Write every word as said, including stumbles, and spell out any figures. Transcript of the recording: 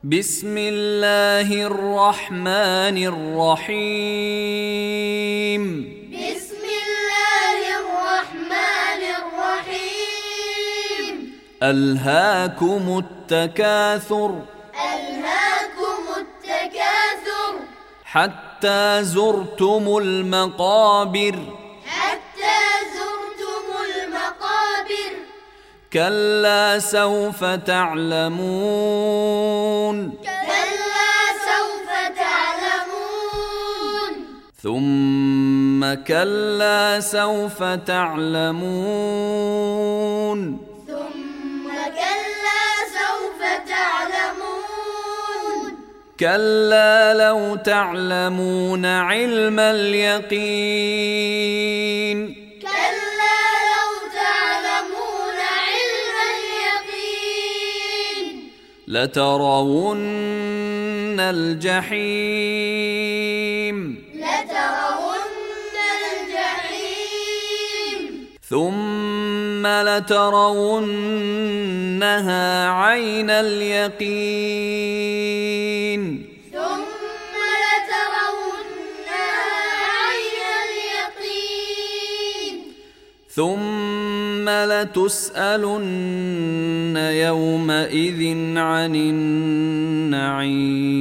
بسم الله الرحمن الرحيم بسم الله الرحمن الرحيم ألهاكم التكاثر ألهاكم التكاثر حتى زرتم المقابر حتى زرتم المقابر كلا سوف تعلمون كلا سوف تعلمون ثم كلا سوف تعلمون ثم كلا سوف تعلمون كلا لو تعلمون علم اليقين كلا لو تعلمون علم اليقين لترون الجحيم لترون الجحيم ثم لترونها عين اليقين ثم لترونها عين اليقين ثم لتسألن يومئذ عن النعيم